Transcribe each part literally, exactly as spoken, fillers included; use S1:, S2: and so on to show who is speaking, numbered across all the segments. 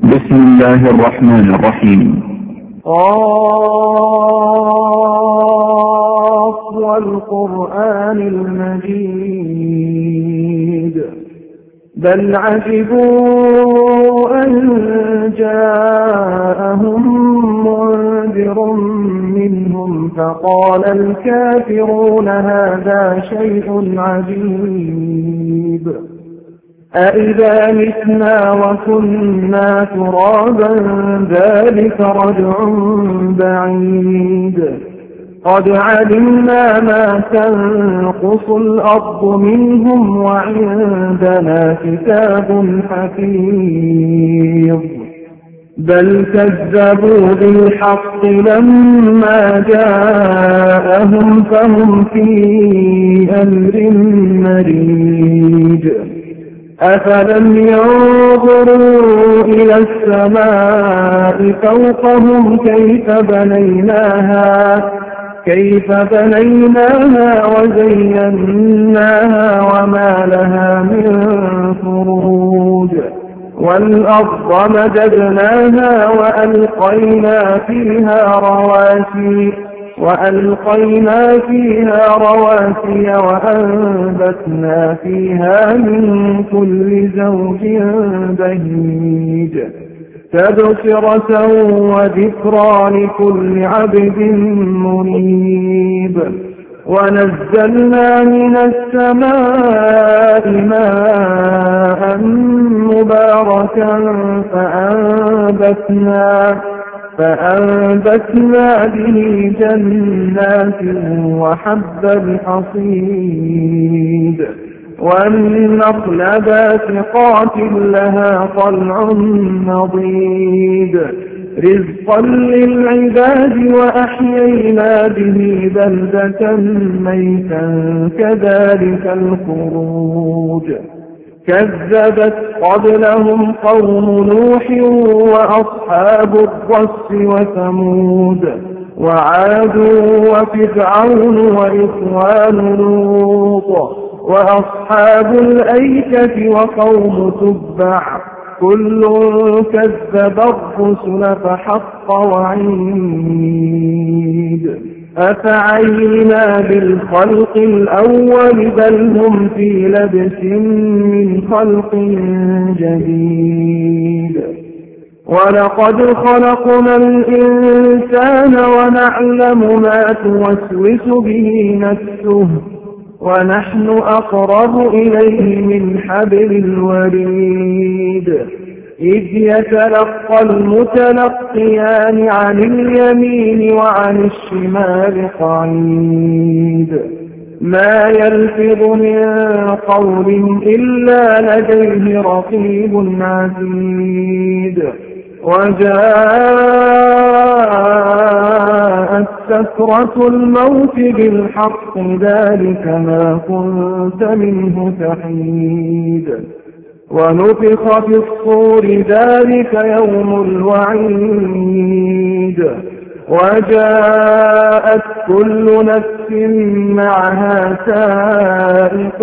S1: بسم الله الرحمن الرحيم.
S2: قاف والقرآن المجيد بل عجبوا أن جاءهم منذر منهم فقال الكافرون هذا شيء عجيب أإذا متنا وكنا ترابا ذلك رجع بعيد قد علمنا ما تنقص الأرض منهم وعندنا كتاب حفيظ بل كذبوا بالحق لما جاءهم فهم في أمر مريج أفلم ينظروا إلى السماء فوقهم كيف بنيناها كيف بنيناها وزيناها وما لها من فروج والأرض مددناها وألقينا فيها رواسي وألقينا فيها رواسي وأنبتنا فيها من كل زوج بهيج تبصرة وذكرى لكل عبد منيب ونزلنا من السماء ماء مباركا فأنبتنا فأنبتنا به جنات وحب الحصيد والنخل باسقات لها طلع نضيد رزقا للعباد وأحيينا به بلدة ميتا كذلك الخروج كذبت قبلهم قوم نوح وأصحاب الرس وثمود وعاد وفرعون وإخوان لوط وأصحاب الأيكة وقوم تبع كل كذب الرسل فحق وعيد أفعينا بالخلق الأول بل هم في لبس من خلق جديد ولقد خلقنا الإنسان ونعلم ما توسوس به نفسه ونحن أقرب إليه من حبل الوريد إذ يتلقى المتلقيان عن اليمين وعن الشمال قعيد ما يلفظ من قول إلا لديه رقيب عتيد وجاءت سكرة الموت بالحق ذلك ما كنت منه تحيد ونفخ في الصور ذلك يوم الوعيد وجاءت كل نفس معها سائق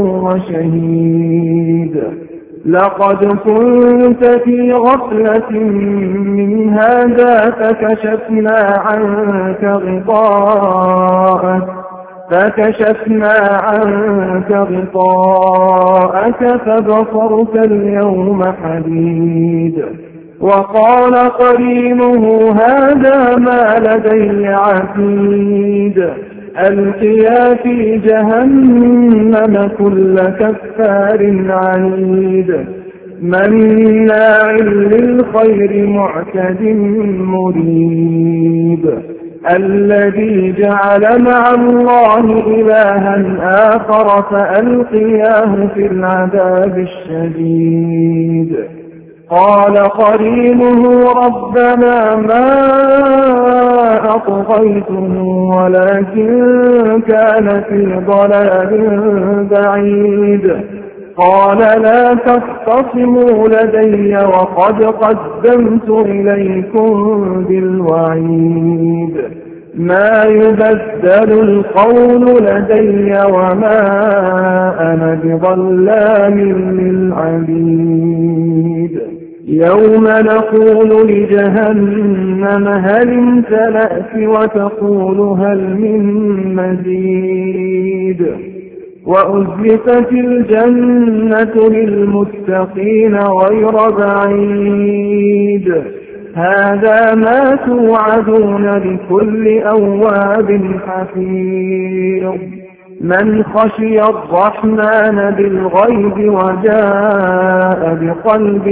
S2: وشهيد لقد كنت في غفلة من هذا فكشفنا عنك غطاءك فكشفنا عنك غطاءك فبصرك اليوم حديد وقال قرينه هذا ما لدي عتيد ألقيا في جهنم كل كفار عنيد مناع للخير معتد مريب الذي جعل مع الله إلها آخر فألقياه في العذاب الشديد قال قرينه ربنا ما أطغيته ولكن كان في ضلال بعيد قال لا تختصموا لدي وقد قدمت إليكم بالوعيد ما يبدل القول لدي وما أنا بظلام للعبيد يوم نقول لجهنم هل امتلأت وتقول هل من مزيد وأزلفت الجنة للمتقين غير بعيد هذا ما توعدون لكل أواب حفيظ من خشي الرحمن بالغيب وجاء بقلب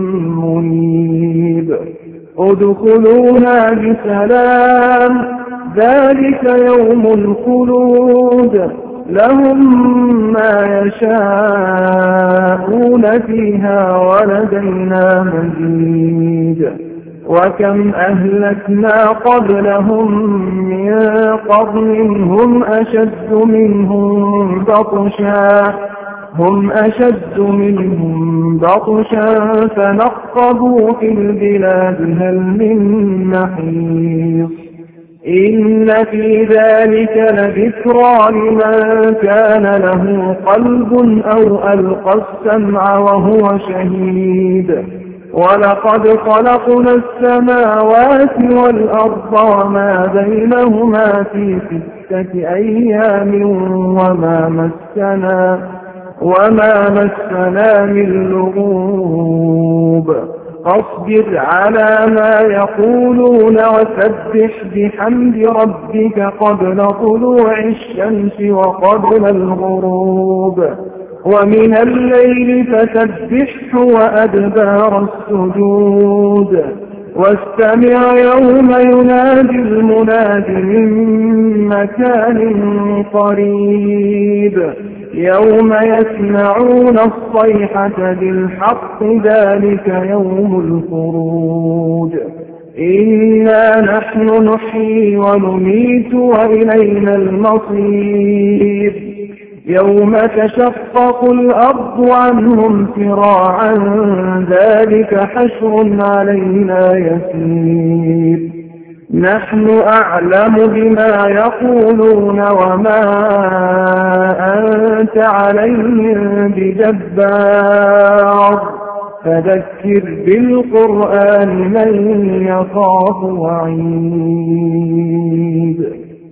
S2: منيب ادخلوها بسلام ذلك يوم الخلود لهم ما يشاءون فيها ولدينا مزيد وكم أهلكنا قبلهم من قرن هم أشد منهم بطشا هم أشد منهم بطشا فنقبوا في البلاد هل من محيص إن في ذلك لذكرى لمن كان له قلب أو ألقى السمع وهو شهيد ولقد خلقنا السماوات والأرض وما بينهما في ستة أيام وما مسنا وما مسنا من لغوب فاصبر على ما يقولون وسبح بحمد ربك قبل طلوع الشمس وقبل الغروب ومن الليل فسبحه وأدبار السجود واستمع يوم ينادي المناد من مكان قريب يوم يسمعون الصيحة بالحق ذلك يوم الخروج إنا نحن نحيي ونميت وإلينا المصير يوم تشقق الأرض عنهم سراعا ذلك حشر علينا يسير نحن أعلم بما يقولون وما أنت عليهم بجبار فذكر بالقرآن من يخاف وعيد